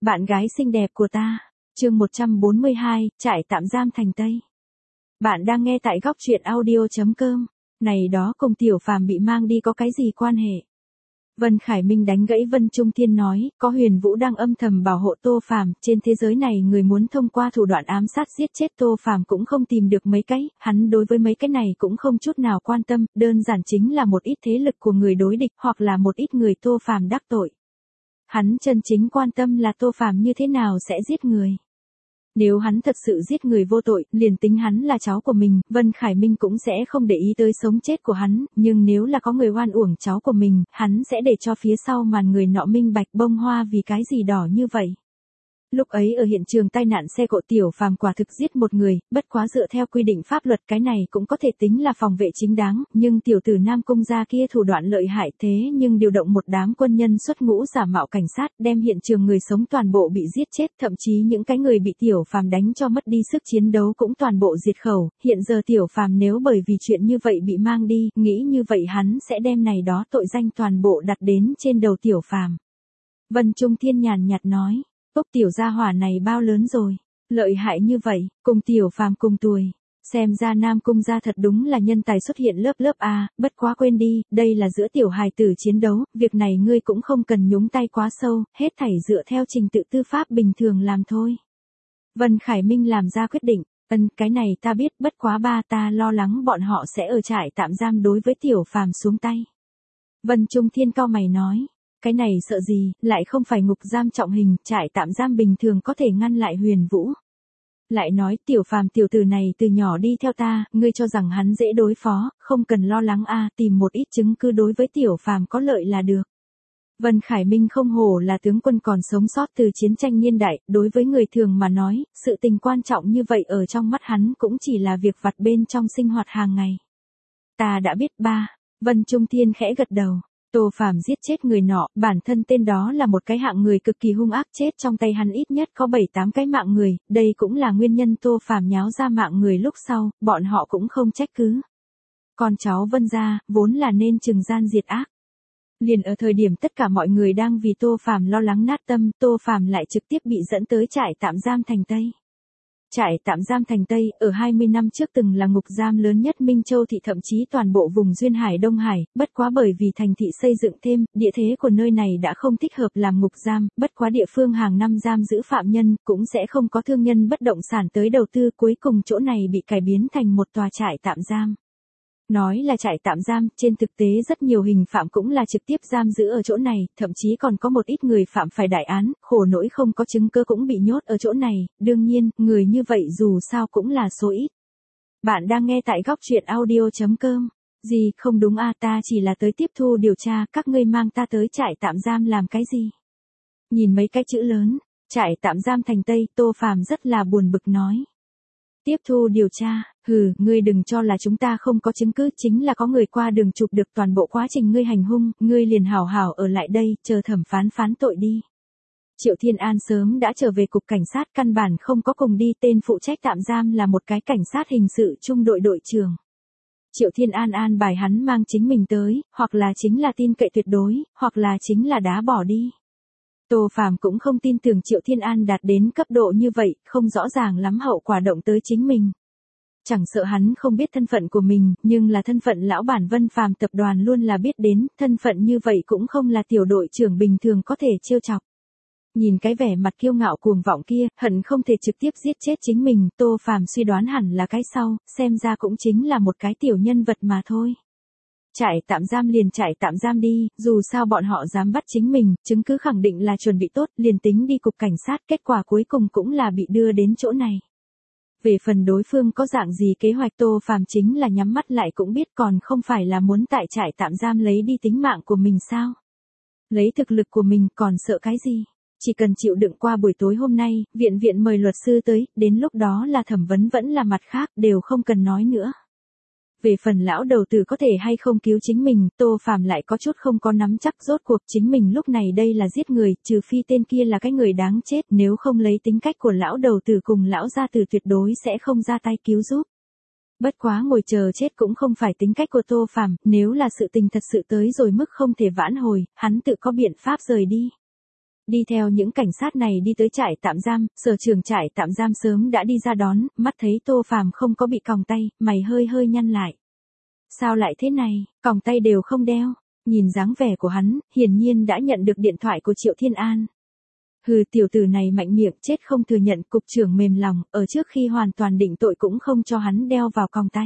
Bạn gái xinh đẹp của ta. Chương 142, trại tạm giam Thành Tây. Bạn đang nghe tại góc truyện audio.com. Này đó, cùng Tiểu Phàm bị mang đi có cái gì quan hệ? Vân Khải Minh đánh gãy Vân Trung Thiên nói, có Huyền Vũ đang âm thầm bảo hộ Tô Phàm, trên thế giới này người muốn thông qua thủ đoạn ám sát giết chết Tô Phàm cũng không tìm được mấy cái, hắn đối với mấy cái này cũng không chút nào quan tâm, đơn giản chính là một ít thế lực của người đối địch hoặc là một ít người Tô Phàm đắc tội. Hắn chân chính quan tâm là Tô Phàm như thế nào sẽ giết người. Nếu hắn thật sự giết người vô tội, liền tính hắn là cháu của mình, Vân Khải Minh cũng sẽ không để ý tới sống chết của hắn, nhưng nếu là có người oan uổng cháu của mình, hắn sẽ để cho phía sau màn người nọ minh bạch bông hoa vì cái gì đỏ như vậy. Lúc ấy ở hiện trường tai nạn xe cộ Tiểu Phàm quả thực giết một người, bất quá dựa theo quy định pháp luật cái này cũng có thể tính là phòng vệ chính đáng, nhưng tiểu tử Nam Cung gia kia thủ đoạn lợi hại thế nhưng điều động một đám quân nhân xuất ngũ giả mạo cảnh sát đem hiện trường người sống toàn bộ bị giết chết, thậm chí những cái người bị Tiểu Phàm đánh cho mất đi sức chiến đấu cũng toàn bộ diệt khẩu, hiện giờ Tiểu Phàm nếu bởi vì chuyện như vậy bị mang đi, nghĩ như vậy hắn sẽ đem này đó tội danh toàn bộ đặt đến trên đầu Tiểu Phàm. Vân Trung Thiên nhàn nhạt nói. Úc tiểu gia hỏa này bao lớn rồi, lợi hại như vậy, cùng Tiểu Phàm cùng tuổi, xem ra Nam Cung gia thật đúng là nhân tài xuất hiện lớp lớp a, bất quá quên đi, đây là giữa tiểu hài tử chiến đấu, việc này ngươi cũng không cần nhúng tay quá sâu, hết thảy dựa theo trình tự tư pháp bình thường làm thôi. Vân Khải Minh làm ra quyết định, cái này ta biết, bất quá ba ta lo lắng bọn họ sẽ ở trại tạm giam đối với Tiểu Phàm xuống tay. Vân Trung Thiên cau mày nói. Cái này sợ gì, lại không phải ngục giam trọng hình, trại tạm giam bình thường có thể ngăn lại Huyền Vũ. Lại nói Tiểu Phàm tiểu tử này từ nhỏ đi theo ta, ngươi cho rằng hắn dễ đối phó, không cần lo lắng a, tìm một ít chứng cứ đối với Tiểu Phàm có lợi là được. Vân Khải Minh không hổ là tướng quân còn sống sót từ chiến tranh niên đại, đối với người thường mà nói, sự tình quan trọng như vậy ở trong mắt hắn cũng chỉ là việc vặt bên trong sinh hoạt hàng ngày. Ta đã biết ba, Vân Trung Thiên khẽ gật đầu. Tô Phàm giết chết người nọ, bản thân tên đó là một cái hạng người cực kỳ hung ác, chết trong tay hắn ít nhất có 7-8 cái mạng người, đây cũng là nguyên nhân Tô Phàm nháo ra mạng người lúc sau, bọn họ cũng không trách cứ. Con cháu Vân gia, vốn là nên trừng gian diệt ác. Liền ở thời điểm tất cả mọi người đang vì Tô Phàm lo lắng nát tâm, Tô Phàm lại trực tiếp bị dẫn tới trại tạm giam Thành Tây. Trại tạm giam Thành Tây, ở 20 năm trước từng là ngục giam lớn nhất Minh Châu thị, thậm chí toàn bộ vùng Duyên Hải Đông Hải, bất quá bởi vì thành thị xây dựng thêm, địa thế của nơi này đã không thích hợp làm ngục giam, bất quá địa phương hàng năm giam giữ phạm nhân, cũng sẽ không có thương nhân bất động sản tới đầu tư, cuối cùng chỗ này bị cải biến thành một tòa trại tạm giam. Nói là trại tạm giam, trên thực tế rất nhiều hình phạm cũng là trực tiếp giam giữ ở chỗ này, thậm chí còn có một ít người phạm phải đại án, khổ nỗi không có chứng cứ cũng bị nhốt ở chỗ này, đương nhiên, người như vậy dù sao cũng là số ít. Bạn đang nghe tại góc truyện audio.com. Gì, không đúng a, ta chỉ là tới tiếp thu điều tra, các ngươi mang ta tới trại tạm giam làm cái gì? Nhìn mấy cái chữ lớn, trại tạm giam Thành Tây, Tô Phàm rất là buồn bực nói. Tiếp thu điều tra, ngươi đừng cho là chúng ta không có chứng cứ, chính là có người qua đường chụp được toàn bộ quá trình ngươi hành hung, ngươi liền hảo hảo ở lại đây, chờ thẩm phán tội đi. Triệu Thiên An sớm đã trở về cục cảnh sát, căn bản không có cùng đi, tên phụ trách tạm giam là một cái cảnh sát hình sự trung đội đội trưởng. Triệu Thiên An an bài hắn mang chính mình tới, hoặc là chính là tin cậy tuyệt đối, hoặc là chính là đá bỏ đi. Tô Phàm cũng không tin tưởng Triệu Thiên An đạt đến cấp độ như vậy, không rõ ràng lắm hậu quả động tới chính mình. Chẳng sợ hắn không biết thân phận của mình, nhưng là thân phận lão bản Vân Phàm tập đoàn luôn là biết đến, thân phận như vậy cũng không là tiểu đội trưởng bình thường có thể trêu chọc. Nhìn cái vẻ mặt kiêu ngạo cuồng vọng kia, hận không thể trực tiếp giết chết chính mình, Tô Phàm suy đoán hẳn là cái sau, xem ra cũng chính là một cái tiểu nhân vật mà thôi. Trại tạm giam liền trại tạm giam đi, dù sao bọn họ dám bắt chính mình, chứng cứ khẳng định là chuẩn bị tốt, liền tính đi cục cảnh sát, kết quả cuối cùng cũng là bị đưa đến chỗ này. Về phần đối phương có dạng gì kế hoạch, Tô Phàm chính là nhắm mắt lại cũng biết, còn không phải là muốn tại trại tạm giam lấy đi tính mạng của mình sao? Lấy thực lực của mình còn sợ cái gì? Chỉ cần chịu đựng qua buổi tối hôm nay, viện mời luật sư tới, đến lúc đó là thẩm vấn vẫn là mặt khác, đều không cần nói nữa. Về phần lão đầu tử có thể hay không cứu chính mình, Tô Phàm lại có chút không có nắm chắc, rốt cuộc chính mình lúc này đây là giết người, trừ phi tên kia là cái người đáng chết, nếu không lấy tính cách của lão đầu tử cùng lão gia tử tuyệt đối sẽ không ra tay cứu giúp. Bất quá ngồi chờ chết cũng không phải tính cách của Tô Phàm, nếu là sự tình thật sự tới rồi mức không thể vãn hồi, hắn tự có biện pháp rời đi. Đi theo những cảnh sát này đi tới trại tạm giam, sở trưởng trại tạm giam sớm đã đi ra đón, mắt thấy Tô Phàm không có bị còng tay, mày hơi hơi nhăn lại. Sao lại thế này, còng tay đều không đeo. Nhìn dáng vẻ của hắn, hiển nhiên đã nhận được điện thoại của Triệu Thiên An. Hừ, tiểu tử này mạnh miệng chết không thừa nhận, cục trưởng mềm lòng, ở trước khi hoàn toàn định tội cũng không cho hắn đeo vào còng tay.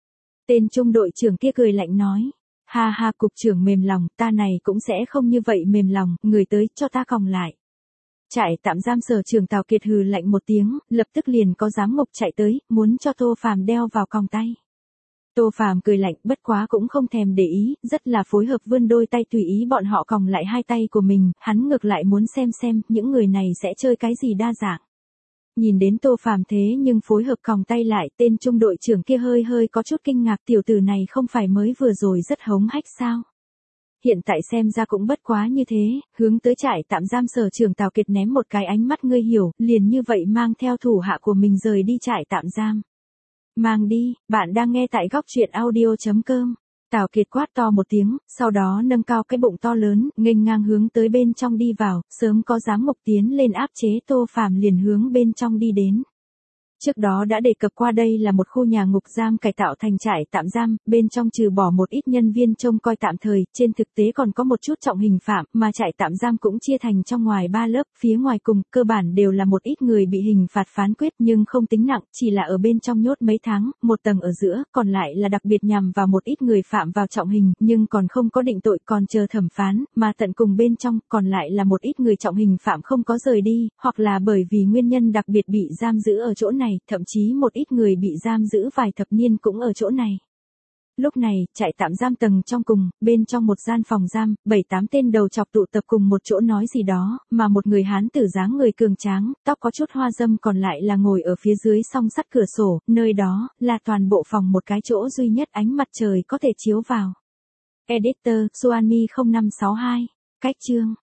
Tên trung đội trưởng kia cười lạnh nói. Ha ha, cục trưởng mềm lòng, ta này cũng sẽ không như vậy mềm lòng, người tới cho ta còng lại. Trại tạm giam sở trưởng Tào Kiệt hừ lạnh một tiếng, lập tức liền có giám ngục chạy tới, muốn cho Tô Phàm đeo vào còng tay. Tô Phàm cười lạnh, bất quá cũng không thèm để ý, rất là phối hợp vươn đôi tay tùy ý bọn họ còng lại hai tay của mình, hắn ngược lại muốn xem những người này sẽ chơi cái gì đa dạng. Nhìn đến Tô Phàm thế nhưng phối hợp còng tay lại, tên trung đội trưởng kia hơi hơi có chút kinh ngạc, tiểu tử này không phải mới vừa rồi rất hống hách sao? Hiện tại xem ra cũng bất quá như thế, hướng tới trại tạm giam sở trưởng Tào Kiệt ném một cái ánh mắt ngươi hiểu, liền như vậy mang theo thủ hạ của mình rời đi trại tạm giam. Mang đi, bạn đang nghe tại góc truyện audio.com. Tào Kiệt quát to một tiếng, sau đó nâng cao cái bụng to lớn, nghênh ngang hướng tới bên trong đi vào, sớm có giám ngục tiến lên áp chế Tô Phàm liền hướng bên trong đi đến. Trước đó đã đề cập qua đây là một khu nhà ngục giam cải tạo thành trại tạm giam, bên trong trừ bỏ một ít nhân viên trông coi tạm thời, trên thực tế còn có một chút trọng hình phạm, mà trại tạm giam cũng chia thành trong ngoài 3 lớp, phía ngoài cùng, cơ bản đều là một ít người bị hình phạt phán quyết nhưng không tính nặng, chỉ là ở bên trong nhốt mấy tháng, một tầng ở giữa, còn lại là đặc biệt nhằm vào một ít người phạm vào trọng hình, nhưng còn không có định tội còn chờ thẩm phán, mà tận cùng bên trong, còn lại là một ít người trọng hình phạm không có rời đi, hoặc là bởi vì nguyên nhân đặc biệt bị giam giữ ở chỗ này. Thậm chí một ít người bị giam giữ vài thập niên cũng ở chỗ này. Lúc này, trại tạm giam tầng trong cùng, bên trong một gian phòng giam, 7-8 tên đầu chọc tụ tập cùng một chỗ nói gì đó, mà một người hán tử dáng người cường tráng, tóc có chút hoa râm còn lại là ngồi ở phía dưới song sắt cửa sổ, nơi đó, là toàn bộ phòng một cái chỗ duy nhất ánh mặt trời có thể chiếu vào. Editor, Suami 0562. Cách chương.